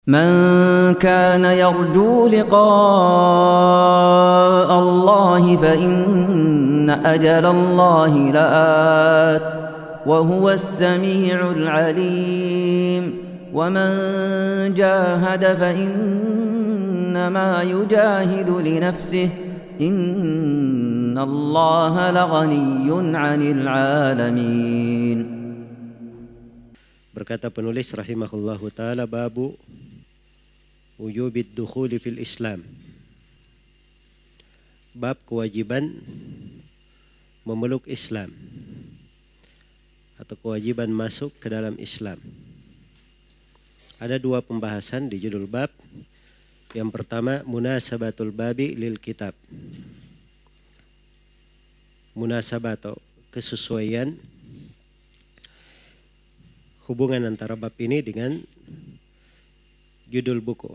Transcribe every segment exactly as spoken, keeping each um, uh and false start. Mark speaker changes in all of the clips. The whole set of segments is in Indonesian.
Speaker 1: من كان يرجو لقاء الله فإن أجل الله لآت وهو السميع العليم ومن جاهد فإنما يجاهد لنفسه إن الله لغني عن العالمين.
Speaker 2: Berkata penulis rahimahullahu ta'ala, babu wujubid dukhuli fil Islam. Bab kewajiban memeluk Islam atau kewajiban masuk ke dalam Islam. Ada dua pembahasan di judul bab. Yang pertama, munasabatul babi lil kitab. Munasabah atau kesesuaian hubungan antara bab ini dengan judul buku.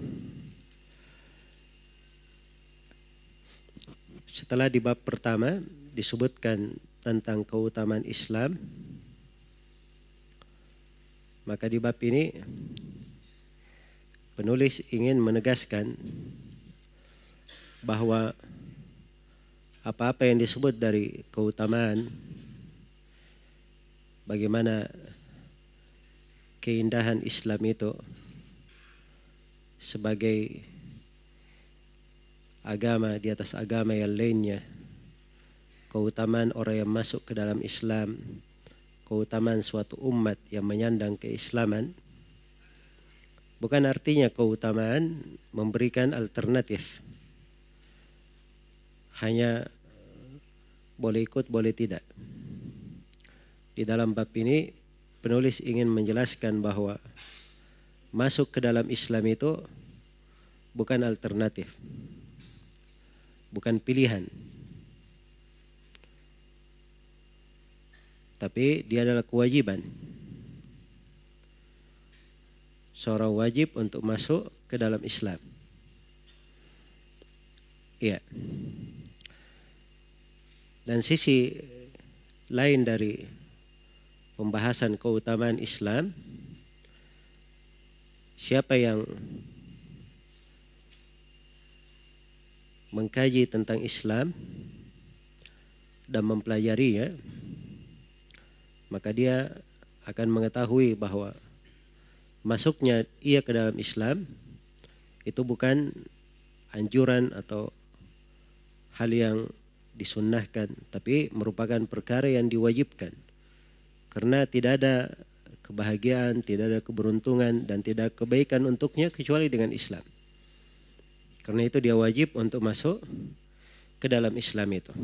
Speaker 2: Setelah di bab pertama disebutkan tentang keutamaan Islam, maka di bab ini penulis ingin menegaskan bahwa apa-apa yang disebut dari keutamaan, bagaimana keindahan Islam itu sebagai agama di atas agama yang lainnya, keutamaan orang yang masuk ke dalam Islam, keutamaan suatu umat yang menyandang keislaman, bukan artinya keutamaan memberikan alternatif, hanya boleh ikut boleh tidak. Di dalam bab ini penulis ingin menjelaskan bahwa masuk ke dalam Islam itu bukan alternatif, bukan pilihan, tapi dia adalah kewajiban. Seorang wajib untuk masuk ke dalam Islam. Iya. Dan sisi lain dari pembahasan keutamaan Islam, siapa yang mengkaji tentang Islam dan mempelajarinya, maka dia akan mengetahui bahwa masuknya ia ke dalam Islam itu bukan anjuran atau hal yang disunnahkan, tapi merupakan perkara yang diwajibkan. Karena tidak ada kebahagiaan, tidak ada keberuntungan, dan tidak kebaikan untuknya kecuali dengan Islam. Karena itu dia wajib untuk masuk ke dalam Islam itu.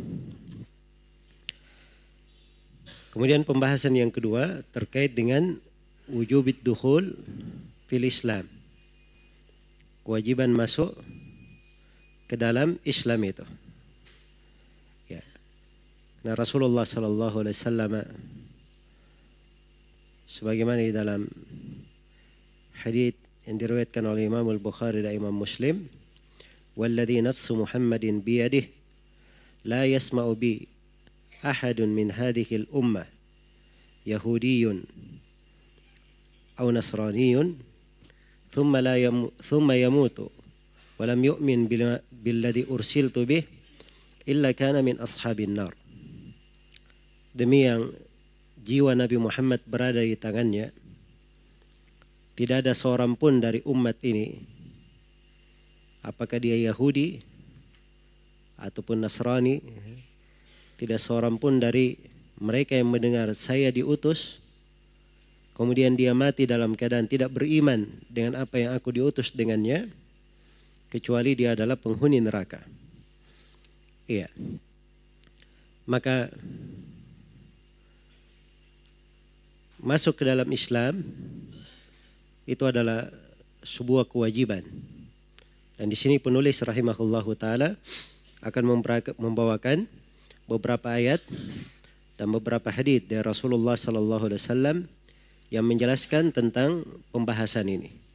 Speaker 2: Kemudian pembahasan yang kedua terkait dengan wujubid dukhul fil Islam. Kewajiban masuk ke dalam Islam itu. Ya. Nah, Rasulullah sallallahu alaihi wasallam sebagaimana di dalam hadits yang diriwayatkan oleh Imam Al-Bukhari dan Imam Muslim, "Walladzi nafsu Muhammadin biyadihi la yasma'u bi ahadun min hadhihi al-ummah yahudiyyun aw nasraniyyun thumma la yam thumma yamutu wa lam yu'min billadzi ursiltu bih illa kana min ashabin nar." Demi yang jiwa Nabi Muhammad berada di tangannya, tidak ada seorang pun dari umat ini, apakah dia Yahudi ataupun Nasrani, tidak seorang pun dari mereka yang mendengar saya diutus, kemudian dia mati dalam keadaan tidak beriman dengan apa yang aku diutus dengannya, kecuali dia adalah penghuni neraka. Iya. Maka masuk ke dalam Islam itu adalah sebuah kewajiban. Dan di sini penulis rahimahullahu taala akan membawakan beberapa ayat dan beberapa hadits dari Rasulullah sallallahu alaihi wasallam yang menjelaskan tentang pembahasan ini.